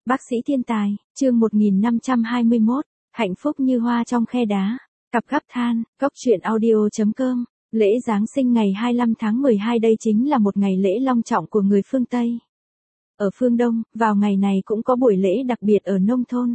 Bác sĩ thiên tài, chương 1521, hạnh phúc như hoa trong khe đá. Cặp gấp than, góc truyện audio.com. Lễ Giáng sinh ngày 25 tháng 12 đây chính là một ngày lễ long trọng của người phương Tây. Ở phương Đông, vào ngày này cũng có buổi lễ đặc biệt ở nông thôn.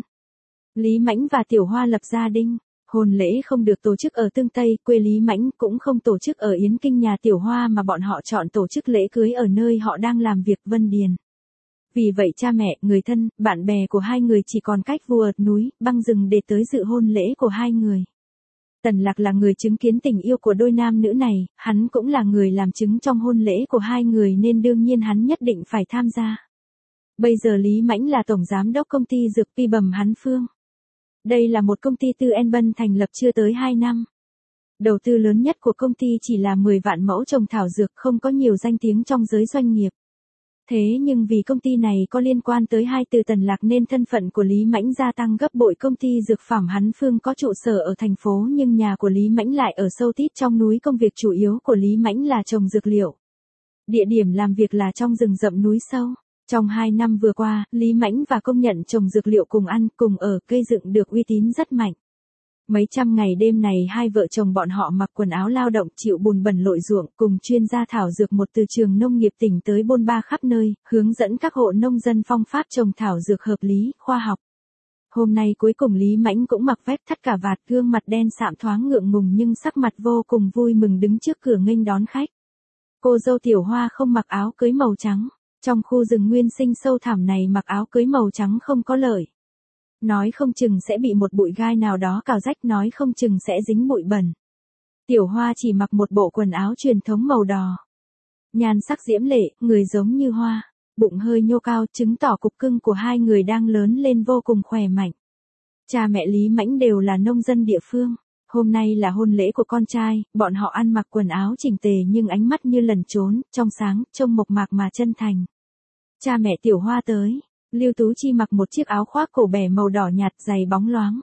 Lý Mãnh và Tiểu Hoa lập gia đình. Hôn lễ không được tổ chức ở Tương Tây, quê Lý Mãnh cũng không tổ chức ở Yến Kinh nhà Tiểu Hoa mà bọn họ chọn tổ chức lễ cưới ở nơi họ đang làm việc Vân Điền. Vì vậy cha mẹ, người thân, bạn bè của hai người chỉ còn cách vượt núi, băng rừng để tới dự hôn lễ của hai người. Tần Lạc là người chứng kiến tình yêu của đôi nam nữ này, hắn cũng là người làm chứng trong hôn lễ của hai người nên đương nhiên hắn nhất định phải tham gia. Bây giờ Lý Mãnh là tổng giám đốc công ty dược Pi Bầm Hắn Phương. Đây là một công ty tư N thành lập chưa tới 2 năm. Đầu tư lớn nhất của công ty chỉ là 10 vạn mẫu trồng thảo dược, không có nhiều danh tiếng trong giới doanh nghiệp. Thế nhưng vì công ty này có liên quan tới hai từ Tần Lạc nên thân phận của Lý Mãnh gia tăng gấp bội. Công ty dược phẩm Hắn Phương có trụ sở ở thành phố nhưng nhà của Lý Mãnh lại ở sâu tít trong núi. Công việc chủ yếu của Lý Mãnh là trồng dược liệu. Địa điểm làm việc là trong rừng rậm núi sâu. Trong 2 năm vừa qua, Lý Mãnh và công nhận trồng dược liệu cùng ăn, cùng ở, gây dựng được uy tín rất mạnh. Mấy trăm ngày đêm này hai vợ chồng bọn họ mặc quần áo lao động chịu bùn bẩn lội ruộng cùng chuyên gia thảo dược một từ trường nông nghiệp tỉnh tới bôn ba khắp nơi, hướng dẫn các hộ nông dân phong pháp trồng thảo dược hợp lý, khoa học. Hôm nay cuối cùng Lý Mãnh cũng mặc vest thắt cà vạt, gương mặt đen sạm thoáng ngượng ngùng nhưng sắc mặt vô cùng vui mừng đứng trước cửa nghênh đón khách. Cô dâu Tiểu Hoa không mặc áo cưới màu trắng. Trong khu rừng nguyên sinh sâu thẳm này mặc áo cưới màu trắng không có lợi. Nói không chừng sẽ bị một bụi gai nào đó cào rách, nói không chừng sẽ dính bụi bẩn. Tiểu Hoa chỉ mặc một bộ quần áo truyền thống màu đỏ. Nhan sắc diễm lệ, người giống như hoa, bụng hơi nhô cao, chứng tỏ cục cưng của hai người đang lớn lên vô cùng khỏe mạnh. Cha mẹ Lý Mãnh đều là nông dân địa phương. Hôm nay là hôn lễ của con trai, bọn họ ăn mặc quần áo chỉnh tề nhưng ánh mắt như lẩn trốn, trong sáng, trông mộc mạc mà chân thành. Cha mẹ Tiểu Hoa tới, Lưu Tú Chi mặc một chiếc áo khoác cổ bẻ màu đỏ nhạt dày bóng loáng.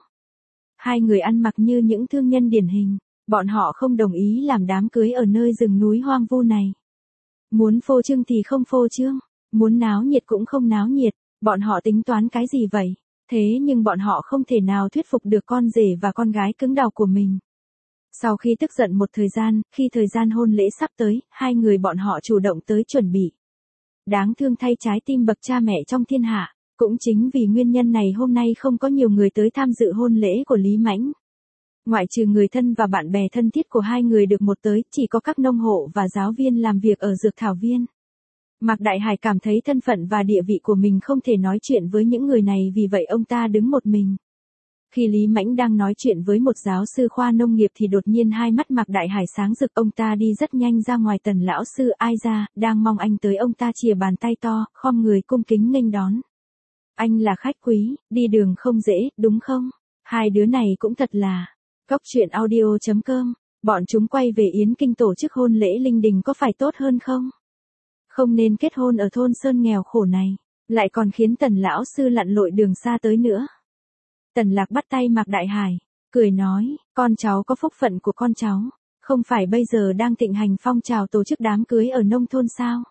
Hai người ăn mặc như những thương nhân điển hình, bọn họ không đồng ý làm đám cưới ở nơi rừng núi hoang vu này. Muốn phô trương thì không phô trương, muốn náo nhiệt cũng không náo nhiệt, bọn họ tính toán cái gì vậy? Thế nhưng bọn họ không thể nào thuyết phục được con rể và con gái cứng đầu của mình. Sau khi tức giận một thời gian, khi thời gian hôn lễ sắp tới, hai người bọn họ chủ động tới chuẩn bị. Đáng thương thay trái tim bậc cha mẹ trong thiên hạ, cũng chính vì nguyên nhân này hôm nay không có nhiều người tới tham dự hôn lễ của Lý Mãnh. Ngoại trừ người thân và bạn bè thân thiết của hai người được một tới, chỉ có các nông hộ và giáo viên làm việc ở dược thảo viên. Mạc Đại Hải cảm thấy thân phận và địa vị của mình không thể nói chuyện với những người này, vì vậy ông ta đứng một mình. Khi Lý Mãnh đang nói chuyện với một giáo sư khoa nông nghiệp thì đột nhiên hai mắt Mạc Đại Hải sáng rực, ông ta đi rất nhanh ra ngoài. Tần lão sư, ai ra, đang mong anh tới. Ông ta chìa bàn tay to, khom người cung kính nghênh đón. Anh là khách quý, đi đường không dễ, đúng không? Hai đứa này cũng thật là. Góc truyện audio.com, bọn chúng quay về Yến Kinh tổ chức hôn lễ linh đình có phải tốt hơn không? Không nên kết hôn ở thôn sơn nghèo khổ này, lại còn khiến Tần lão sư lặn lội đường xa tới nữa. Tần Lạc bắt tay Mạc Đại Hải, cười nói, con cháu có phúc phận của con cháu, không phải bây giờ đang thịnh hành phong trào tổ chức đám cưới ở nông thôn sao?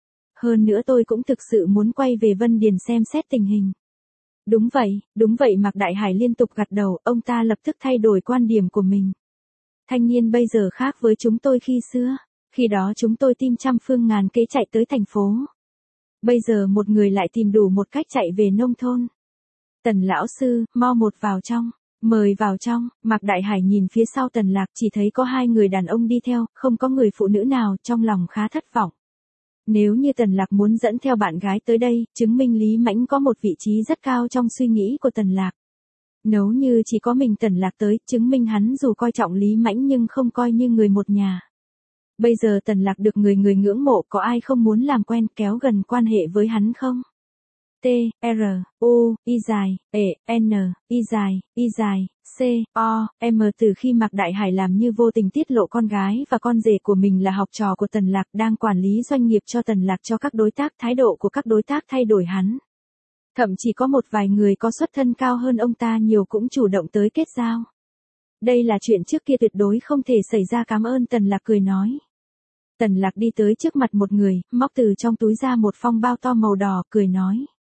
Hơn nữa tôi cũng thực sự muốn quay về Vân Điền xem xét tình hình. Đúng vậy Mạc Đại Hải liên tục gật đầu, ông ta lập tức thay đổi quan điểm của mình. Thanh niên bây giờ khác với chúng tôi khi xưa, khi đó chúng tôi tìm trăm phương ngàn kế chạy tới thành phố. Bây giờ một người lại tìm đủ một cách chạy về nông thôn. Tần lão sư, mau một vào trong, mời vào trong. Mạc Đại Hải nhìn phía sau Tần Lạc chỉ thấy có hai người đàn ông đi theo, không có người phụ nữ nào, trong lòng khá thất vọng. Nếu như Tần Lạc muốn dẫn theo bạn gái tới đây, chứng minh Lý Mãnh có một vị trí rất cao trong suy nghĩ của Tần Lạc. Nếu như chỉ có mình Tần Lạc tới, chứng minh hắn dù coi trọng Lý Mãnh nhưng không coi như người một nhà. Bây giờ Tần Lạc được người ngưỡng mộ, có ai không muốn làm quen, kéo gần quan hệ với hắn không? T, R, U, I dài, E, N, I dài, C, O, M. Từ khi Mạc Đại Hải làm như vô tình tiết lộ con gái và con rể của mình là học trò của Tần Lạc, đang quản lý doanh nghiệp cho Tần Lạc cho các đối tác, thái độ của các đối tác thay đổi hắn. Thậm chí có một vài người có xuất thân cao hơn ông ta nhiều cũng chủ động tới kết giao. Đây là chuyện trước kia tuyệt đối không thể xảy ra. Cảm ơn. Tần Lạc cười nói. Tần Lạc đi tới trước mặt một người, móc từ trong túi ra một phong bao to màu đỏ, cười nói.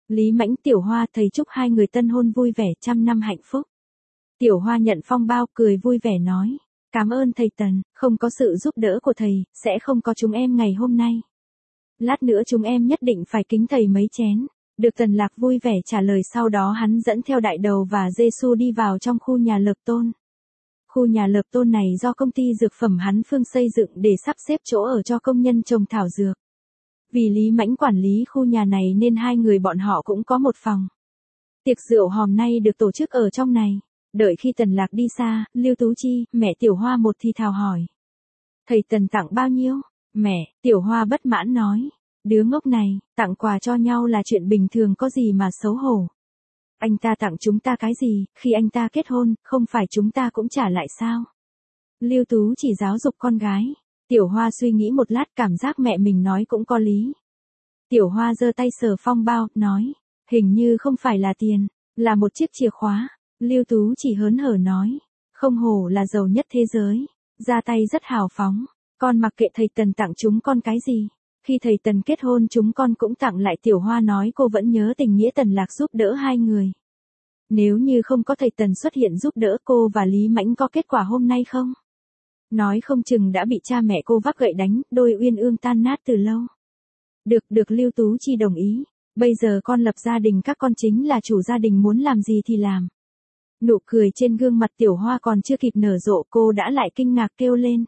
Lý Mãnh Tiểu Hoa thầy chúc hai người tân hôn vui vẻ trăm năm hạnh phúc. Tiểu Hoa nhận phong bao cười vui vẻ nói. Cảm ơn thầy Tần, không có sự giúp đỡ của thầy, sẽ không có chúng em ngày hôm nay. Lát nữa chúng em nhất định phải kính thầy mấy chén. Được Tần Lạc vui vẻ trả lời, sau đó hắn dẫn theo Đại Đầu và Giê-xu đi vào trong khu nhà lợp tôn. Khu nhà lợp tôn này do công ty dược phẩm Hắn Phương xây dựng để sắp xếp chỗ ở cho công nhân trồng thảo dược. Vì Lý Mãnh quản lý khu nhà này nên hai người bọn họ cũng có một phòng. Tiệc rượu hòm nay được tổ chức ở trong này. Đợi khi Tần Lạc đi xa, Lưu Tú Chi, mẹ Tiểu Hoa một thì thào hỏi. Thầy Tần tặng bao nhiêu? Mẹ, Tiểu Hoa bất mãn nói. Đứa ngốc này, tặng quà cho nhau là chuyện bình thường có gì mà xấu hổ. Anh ta tặng chúng ta cái gì, khi anh ta kết hôn, không phải chúng ta cũng trả lại sao? Lưu Tú chỉ giáo dục con gái. Tiểu Hoa suy nghĩ một lát, cảm giác mẹ mình nói cũng có lý. Tiểu Hoa giơ tay sờ phong bao, nói. Hình như không phải là tiền, là một chiếc chìa khóa. Lưu Tú chỉ hớn hở nói. Không hổ là giàu nhất thế giới. Ra tay rất hào phóng. Con mặc kệ thầy Tần tặng chúng con cái gì. Khi thầy Tần kết hôn chúng con cũng tặng lại. Tiểu Hoa nói cô vẫn nhớ tình nghĩa Tần Lạc giúp đỡ hai người. Nếu như không có thầy Tần xuất hiện giúp đỡ, cô và Lý Mãnh có kết quả hôm nay không? Nói không chừng đã bị cha mẹ cô vác gậy đánh, đôi uyên ương tan nát từ lâu. Được Lưu Tú Chi đồng ý. Bây giờ con lập gia đình, các con chính là chủ gia đình, muốn làm gì thì làm. Nụ cười trên gương mặt Tiểu Hoa còn chưa kịp nở rộ, cô đã lại kinh ngạc kêu lên.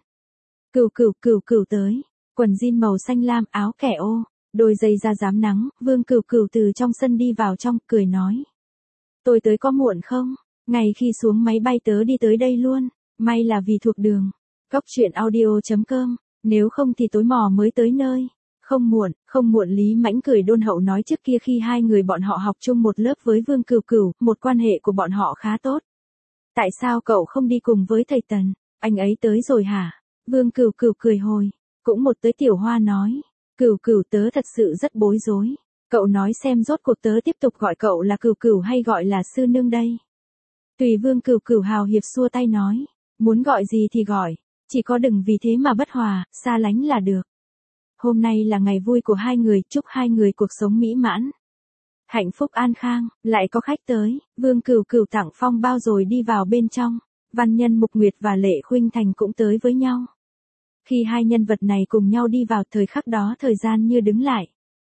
Cừu tới. Quần jean màu xanh lam, áo kẻ ô, đôi giày da dám nắng. Vương Cừu từ trong sân đi vào trong, cười nói. Tôi tới có muộn không? Ngày khi xuống máy bay tớ đi tới đây luôn. May là vì thuộc đường. Cóc truyện audio.com. Nếu không thì tối mò mới tới nơi. Không muộn. Lý Mãnh cười đôn hậu nói, trước kia khi hai người bọn họ học chung một lớp với Vương Cừu, một quan hệ của bọn họ khá tốt. Tại sao cậu không đi cùng với thầy Tần? Anh ấy tới rồi hả? Vương Cừu cười hồi. Cũng một tới. Tiểu Hoa nói. Cừu tớ thật sự rất bối rối. Cậu nói xem rốt cuộc tớ tiếp tục gọi cậu là Cừu hay gọi là sư nương đây? Tùy. Vương Cừu hào hiệp xua tay nói. Muốn gọi gì thì gọi. Chỉ có đừng vì thế mà bất hòa, xa lánh là được. Hôm nay là ngày vui của hai người, chúc hai người cuộc sống mỹ mãn. Hạnh phúc an khang, lại có khách tới. Vương Cừu tặng phong bao rồi đi vào bên trong. Văn nhân Mục Nguyệt và Lệ Khuynh Thành cũng tới với nhau. Khi hai nhân vật này cùng nhau đi vào, thời khắc đó thời gian như đứng lại.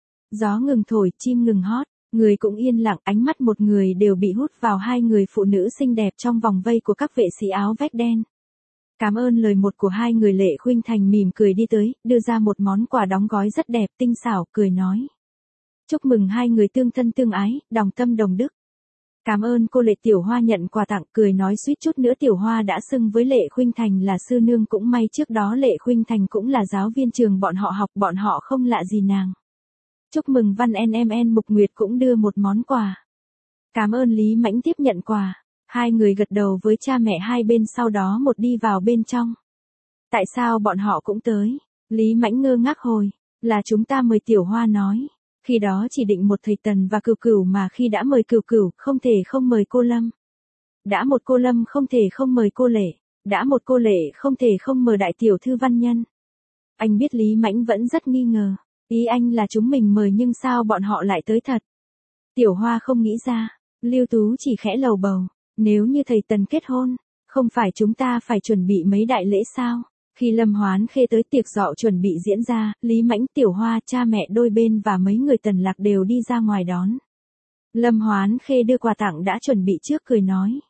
Gió ngừng thổi, chim ngừng hót, người cũng yên lặng, ánh mắt một người đều bị hút vào hai người phụ nữ xinh đẹp trong vòng vây của các vệ sĩ áo vest đen. Cảm ơn lời một của hai người. Lệ Khuynh Thành mỉm cười đi tới, đưa ra một món quà đóng gói rất đẹp, tinh xảo, cười nói. Chúc mừng hai người tương thân tương ái, đồng tâm đồng đức. Cảm ơn cô Lệ. Tiểu Hoa nhận quà tặng, cười nói, suýt chút nữa Tiểu Hoa đã xưng với Lệ Khuynh Thành là sư nương, cũng may trước đó Lệ Khuynh Thành cũng là giáo viên trường bọn họ học, bọn họ không lạ gì nàng. Chúc mừng. Văn NMN Mục Nguyệt cũng đưa một món quà. Cảm ơn. Lý Mãnh tiếp nhận quà. Hai người gật đầu với cha mẹ hai bên, sau đó một đi vào bên trong. Tại sao bọn họ cũng tới? Lý Mãnh ngơ ngác hồi. Là chúng ta mời. Tiểu Hoa nói. Khi đó chỉ định một thầy Tần và Cừu mà khi đã mời Cừu, không thể không mời cô Lâm. Đã một cô Lâm không thể không mời cô Lệ. Đã một cô Lệ không thể không mời đại tiểu thư Văn Nhân. Anh biết Lý Mãnh vẫn rất nghi ngờ. Ý anh là chúng mình mời nhưng sao bọn họ lại tới thật? Tiểu Hoa không nghĩ ra. Lưu Tú chỉ khẽ lầu bầu. Nếu như thầy Tần kết hôn, không phải chúng ta phải chuẩn bị mấy đại lễ sao? Khi Lâm Hoán Khê tới, tiệc rượu chuẩn bị diễn ra, Lý Mãnh, Tiểu Hoa, cha mẹ đôi bên và mấy người Tần Lạc đều đi ra ngoài đón. Lâm Hoán Khê đưa quà tặng đã chuẩn bị trước, cười nói.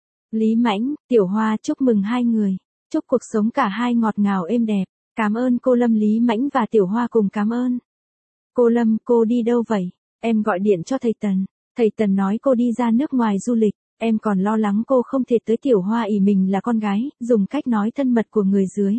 Lý Mãnh, Tiểu Hoa, chúc mừng hai người. Chúc cuộc sống cả hai ngọt ngào êm đẹp. Cảm ơn cô Lâm. Lý Mãnh và Tiểu Hoa cùng cảm ơn. Cô Lâm, cô đi đâu vậy? Em gọi điện cho thầy Tần. Thầy Tần nói cô đi ra nước ngoài du lịch. Em còn lo lắng cô không thể tới. Tiểu Hoa ỷ mình là con gái, dùng cách nói thân mật của người dưới.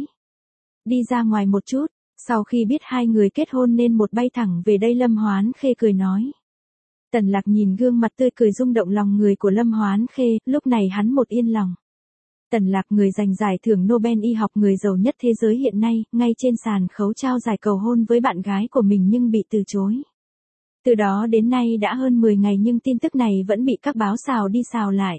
Đi ra ngoài một chút, sau khi biết hai người kết hôn nên một bay thẳng về đây. Lâm Hoán Khê cười nói. Tần Lạc nhìn gương mặt tươi cười rung động lòng người của Lâm Hoán Khê, lúc này hắn một yên lòng. Tần Lạc, người giành giải thưởng Nobel y học, người giàu nhất thế giới hiện nay, ngay trên sàn khấu trao giải cầu hôn với bạn gái của mình nhưng bị từ chối. Từ đó đến nay đã hơn 10 ngày nhưng tin tức này vẫn bị các báo xào đi xào lại.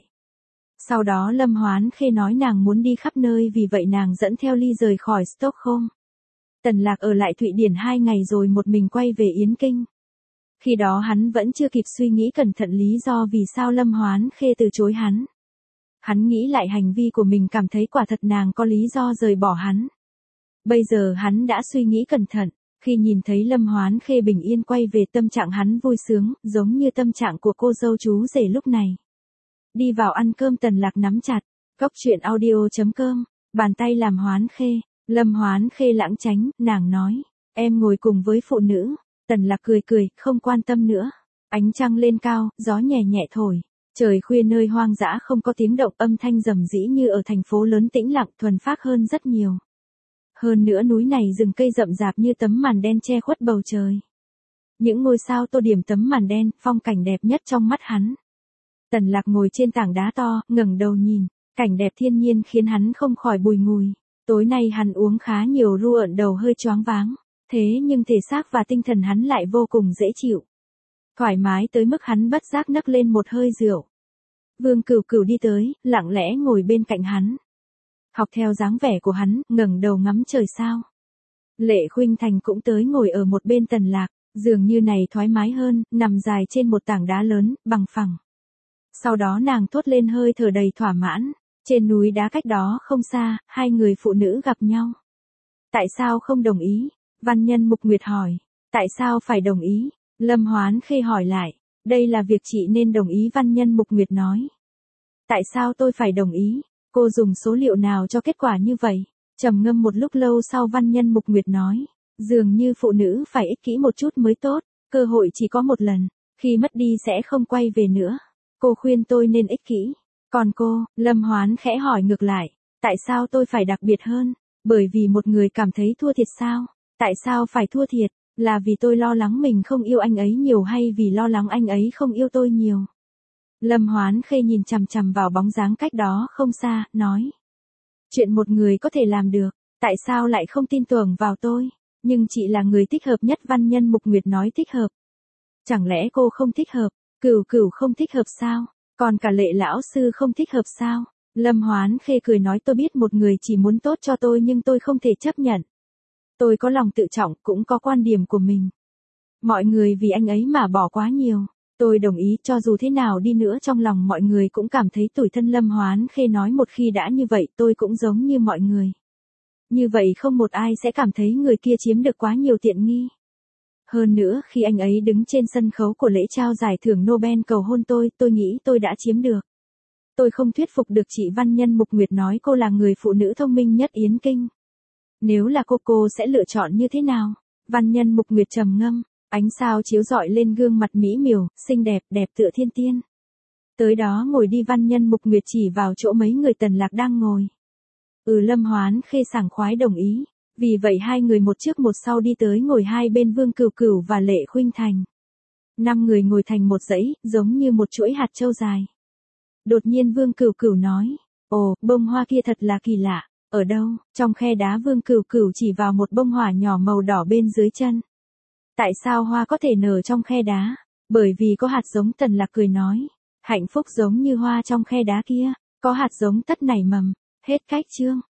Sau đó Lâm Hoán Khê nói nàng muốn đi khắp nơi, vì vậy nàng dẫn theo Ly rời khỏi Stockholm. Tần Lạc ở lại Thụy Điển 2 ngày rồi một mình quay về Yến Kinh. Khi đó hắn vẫn chưa kịp suy nghĩ cẩn thận lý do vì sao Lâm Hoán Khê từ chối hắn. Hắn nghĩ lại hành vi của mình cảm thấy quả thật nàng có lý do rời bỏ hắn. Bây giờ hắn đã suy nghĩ cẩn thận, khi nhìn thấy Lâm Hoán Khê bình yên quay về tâm trạng hắn vui sướng, giống như tâm trạng của cô dâu chú rể lúc này. Đi vào ăn cơm Tần Lạc nắm chặt, Cốc truyện audio.com, bàn tay làm Hoán Khê, Lâm Hoán Khê lãng tránh, nàng nói, em ngồi cùng với phụ nữ, Tần Lạc cười cười, không quan tâm nữa. Ánh trăng lên cao, gió nhẹ nhẹ thổi. Trời khuya nơi hoang dã không có tiếng động, âm thanh rầm rĩ như ở thành phố lớn tĩnh lặng, thuần phác hơn rất nhiều. Hơn nữa núi này rừng cây rậm rạp như tấm màn đen che khuất bầu trời. Những ngôi sao tô điểm tấm màn đen, phong cảnh đẹp nhất trong mắt hắn. Tần Lạc ngồi trên tảng đá to, ngẩng đầu nhìn, cảnh đẹp thiên nhiên khiến hắn không khỏi bùi ngùi. Tối nay hắn uống khá nhiều rượu, ợn đầu hơi choáng váng, thế nhưng thể xác và tinh thần hắn lại vô cùng dễ chịu. Thoải mái tới mức hắn bất giác nấc lên một hơi rượu. Vương Cửu Cửu đi tới, lặng lẽ ngồi bên cạnh hắn. Học theo dáng vẻ của hắn, ngẩng đầu ngắm trời sao. Lệ Khuynh Thành cũng tới ngồi ở một bên Tần Lạc, dường như này thoải mái hơn, nằm dài trên một tảng đá lớn, bằng phẳng. Sau đó nàng thốt lên hơi thở đầy thỏa mãn. Trên núi đá cách đó không xa, hai người phụ nữ gặp nhau. Tại sao không đồng ý? Văn Nhân Mục Nguyệt hỏi. Tại sao phải đồng ý? Lâm Hoán Khê hỏi lại. Đây là việc chị nên đồng ý, Văn Nhân Mục Nguyệt nói. Tại sao tôi phải đồng ý? Cô dùng số liệu nào cho kết quả như vậy? Trầm ngâm một lúc lâu sau Văn Nhân Mục Nguyệt nói. Dường như phụ nữ phải ích kỷ một chút mới tốt, cơ hội chỉ có một lần, khi mất đi sẽ không quay về nữa. Cô khuyên tôi nên ích kỷ. Còn cô, Lâm Hoán khẽ hỏi ngược lại. Tại sao tôi phải đặc biệt hơn? Bởi vì một người cảm thấy thua thiệt sao? Tại sao phải thua thiệt? Là vì tôi lo lắng mình không yêu anh ấy nhiều hay vì lo lắng anh ấy không yêu tôi nhiều? Lâm Hoán Khê nhìn chằm chằm vào bóng dáng cách đó không xa, nói. Chuyện một người có thể làm được, tại sao lại không tin tưởng vào tôi? Nhưng chị là người thích hợp nhất, Văn Nhân Mục Nguyệt nói. Thích hợp? Chẳng lẽ cô không thích hợp? Cửu Cửu không thích hợp sao? Còn cả Lệ lão sư không thích hợp sao? Lâm Hoán Khê cười nói, tôi biết một người chỉ muốn tốt cho tôi nhưng tôi không thể chấp nhận. Tôi có lòng tự trọng, cũng có quan điểm của mình. Mọi người vì anh ấy mà bỏ quá nhiều. Tôi đồng ý, cho dù thế nào đi nữa trong lòng mọi người cũng cảm thấy tủi thân. Lâm Hoán Khê nói, một khi đã như vậy tôi cũng giống như mọi người. Như vậy không một ai sẽ cảm thấy người kia chiếm được quá nhiều tiện nghi. Hơn nữa khi anh ấy đứng trên sân khấu của lễ trao giải thưởng Nobel cầu hôn tôi nghĩ tôi đã chiếm được. Tôi không thuyết phục được chị, Văn Nhân Mục Nguyệt nói. Cô là người phụ nữ thông minh nhất Yến Kinh. Nếu là cô sẽ lựa chọn như thế nào? Văn Nhân Mục Nguyệt trầm ngâm, ánh sao chiếu rọi lên gương mặt mỹ miều, xinh đẹp, đẹp tựa thiên tiên. Tới đó ngồi đi, Văn Nhân Mục Nguyệt chỉ vào chỗ mấy người Tần Lạc đang ngồi. Lâm Hoán Khê sảng khoái đồng ý. Vì vậy hai người một trước một sau đi tới ngồi hai bên Vương Cửu Cửu và Lệ Khuynh Thành. 5 người ngồi thành một dãy, giống như một chuỗi hạt châu dài. Đột nhiên Vương Cửu Cửu nói, ồ, bông hoa kia thật là kỳ lạ. Ở đâu? Trong khe đá. Vương Cửu Cửu chỉ vào một bông hoa nhỏ màu đỏ bên dưới chân. Tại sao hoa có thể nở trong khe đá? Bởi vì có hạt giống, Tần Lạc cười nói. Hạnh phúc giống như hoa trong khe đá kia, có hạt giống tất nảy mầm. Hết cách chương.